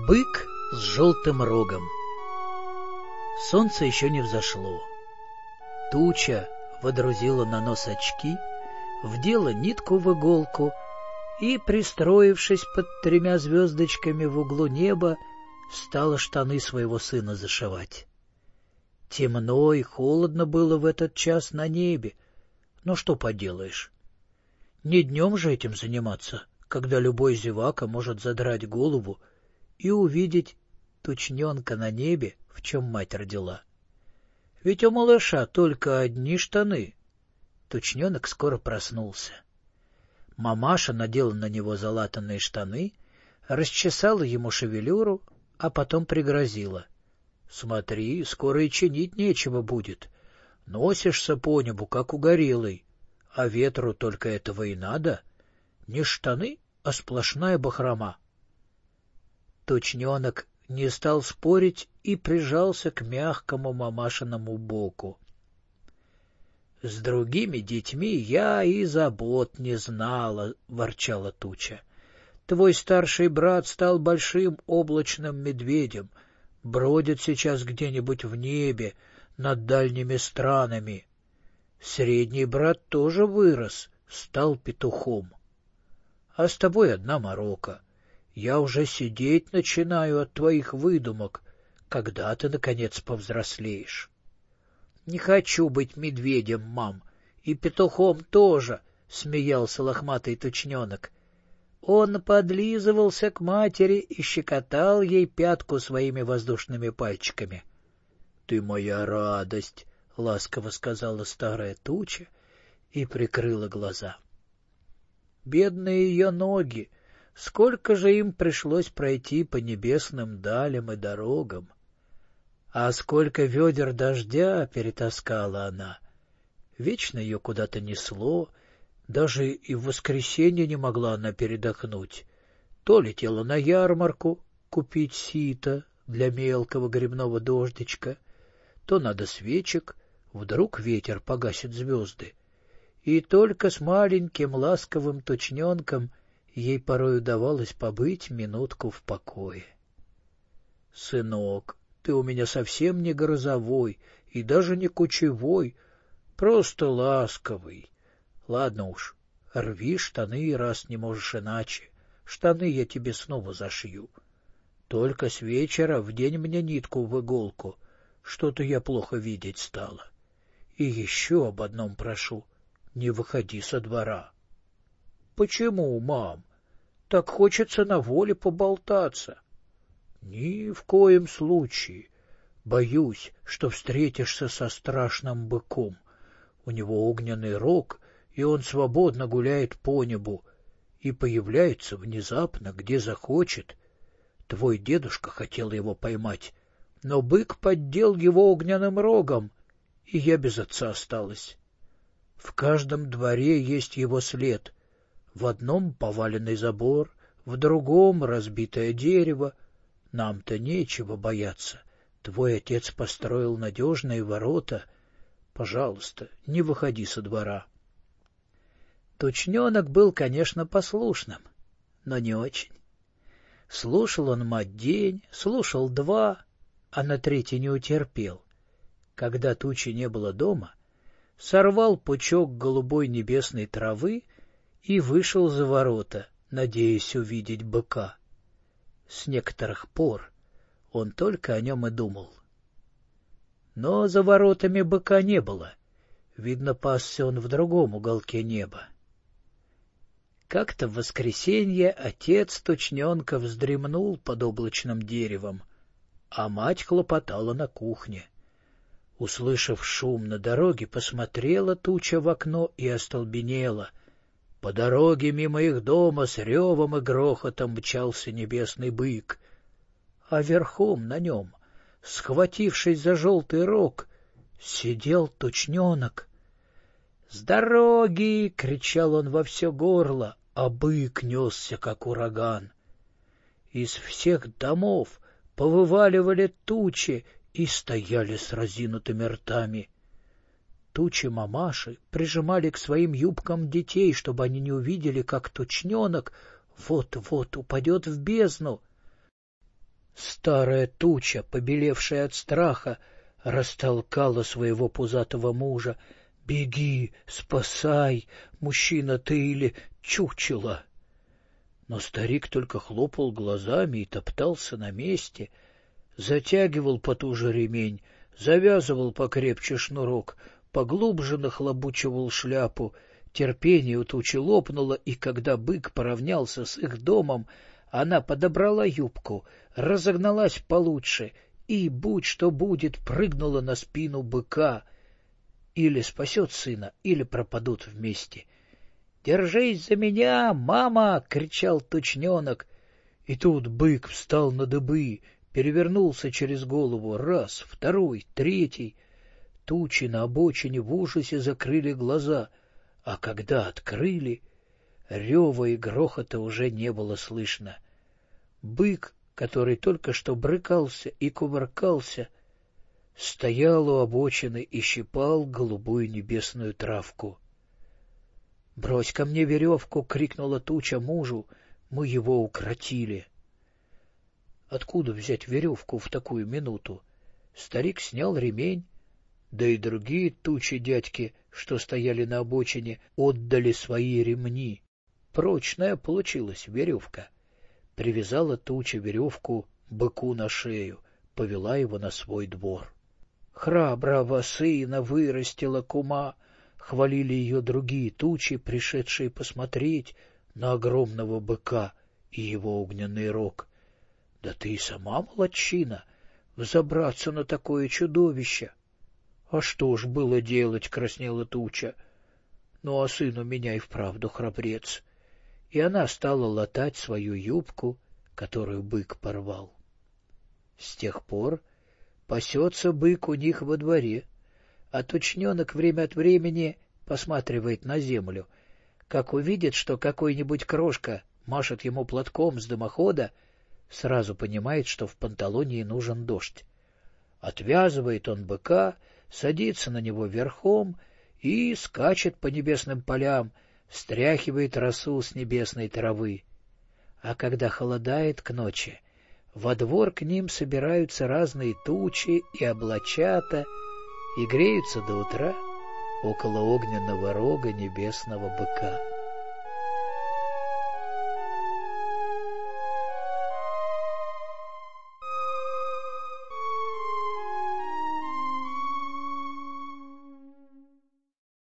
Бык с желтым рогом. Солнце еще не взошло. Туча водрузила на нос очки, вдела нитку в иголку и, пристроившись под 3 звездочками в углу неба, стала штаны своего сына зашивать. Темно и холодно было в этот час на небе, но что поделаешь? Не днем же этим заниматься, когда любой зевака может задрать голову и увидеть тучненка на небе, в чем мать родила. Ведь у малыша только одни штаны. Тучненок скоро проснулся. Мамаша надела на него залатанные штаны, расчесала ему шевелюру, а потом пригрозила: — Смотри, скоро и чинить нечего будет. Носишься по небу, как угорелый, а ветру только этого и надо. Не штаны, а сплошная бахрома. Тучненок не стал спорить и прижался к мягкому мамашиному боку. — С другими детьми я и забот не знала, — ворчала Туча. — Твой старший брат стал большим облачным медведем, бродит сейчас где-нибудь в небе над дальними странами. Средний брат тоже вырос, стал петухом. А с тобой одна морока. Я уже сидеть начинаю от твоих выдумок, когда ты, наконец, повзрослеешь. — Не хочу быть медведем, мам, и петухом тоже, — смеялся лохматый тучненок. Он подлизывался к матери и щекотал ей пятку своими воздушными пальчиками. — Ты моя радость, — ласково сказала старая Туча и прикрыла глаза. Бедные ее ноги! Сколько же им пришлось пройти по небесным далям и дорогам! А сколько ведер дождя перетаскала она! Вечно ее куда-то несло, даже и в воскресенье не могла она передохнуть. То летела на ярмарку купить сито для мелкого грибного дождичка, то надо свечек, вдруг ветер погасит звезды. И только с маленьким ласковым тучненком ей порой удавалось побыть минутку в покое. — Сынок, ты у меня совсем не грозовой и даже не кучевой, просто ласковый. Ладно уж, рви штаны, раз не можешь иначе. Штаны я тебе снова зашью. Только с вечера вдень мне нитку в иголку, что-то я плохо видеть стала. И еще об одном прошу — не выходи со двора. — Почему, мам? Так хочется на воле поболтаться. — Ни в коем случае. Боюсь, что встретишься со страшным быком. У него огненный рог, и он свободно гуляет по небу и появляется внезапно, где захочет. Твой дедушка хотел его поймать, но бык поддел его огненным рогом, и я без отца осталась. В каждом дворе есть его след. В одном поваленный забор, в другом разбитое дерево. Нам-то нечего бояться. Твой отец построил надежные ворота. Пожалуйста, не выходи со двора. Тучненок был, конечно, послушным, но не очень. Слушал он мать день, слушал 2, а на 3 не утерпел. Когда Тучи не было дома, сорвал пучок голубой небесной травы и вышел за ворота, надеясь увидеть быка. С некоторых пор он только о нем и думал. Но за воротами быка не было. Видно, пасся он в другом уголке неба. Как-то в воскресенье отец тучненка вздремнул под облачным деревом, а мать хлопотала на кухне. Услышав шум на дороге, посмотрела Туча в окно и остолбенела. По дороге мимо их дома с ревом и грохотом мчался небесный бык, а верхом на нем, схватившись за желтый рог, сидел тучненок. — С дороги! — кричал он во все горло, а бык несся, как ураган. Из всех домов повываливали тучи и стояли с разинутыми ртами. Тучи-мамаши прижимали к своим юбкам детей, чтобы они не увидели, как тучненок вот-вот упадет в бездну. Старая туча, побелевшая от страха, растолкала своего пузатого мужа. «Беги, спасай, мужчина ты или чучело!» Но старик только хлопал глазами и топтался на месте, затягивал потуже ремень, завязывал покрепче шнурок, поглубже нахлобучивал шляпу. Терпение у тучи лопнуло, и когда бык поравнялся с их домом, она подобрала юбку, разогналась получше и, будь что будет, прыгнула на спину быка. Или спасет сына, или пропадут вместе. «Держись за меня, мама!» — кричал тучненок. И тут бык встал на дыбы, перевернулся через голову раз, второй, третий. Тучи на обочине в ужасе закрыли глаза, а когда открыли, рева и грохота уже не было слышно. Бык, который только что брыкался и кувыркался, стоял у обочины и щипал голубую небесную травку. — Брось ко мне веревку! — крикнула туча мужу. Мы его укротили. Откуда взять веревку в такую минуту? Старик снял ремень, да и другие тучи-дядьки, что стояли на обочине, отдали свои ремни. Прочная получилась веревка. Привязала туча веревку быку на шею, повела его на свой двор. «Храброго сына вырастила кума!» — хвалили ее другие тучи, пришедшие посмотреть на огромного быка и его огненный рог. «Да ты и сама молодчина, взобраться на такое чудовище!» «А что ж было делать?» — краснела туча. «Ну, а сын у меня и вправду храбрец». И она стала латать свою юбку, которую бык порвал. С тех пор пасется бык у них во дворе, а тучненок время от времени посматривает на землю. Как увидит, что какой-нибудь крошка машет ему платком с дымохода, сразу понимает, что в панталоне нужен дождь. Отвязывает он быка, садится на него верхом и скачет по небесным полям, стряхивает росу с небесной травы. А когда холодает к ночи, во двор к ним собираются разные тучи и облачата и греются до утра около огненного рога небесного быка.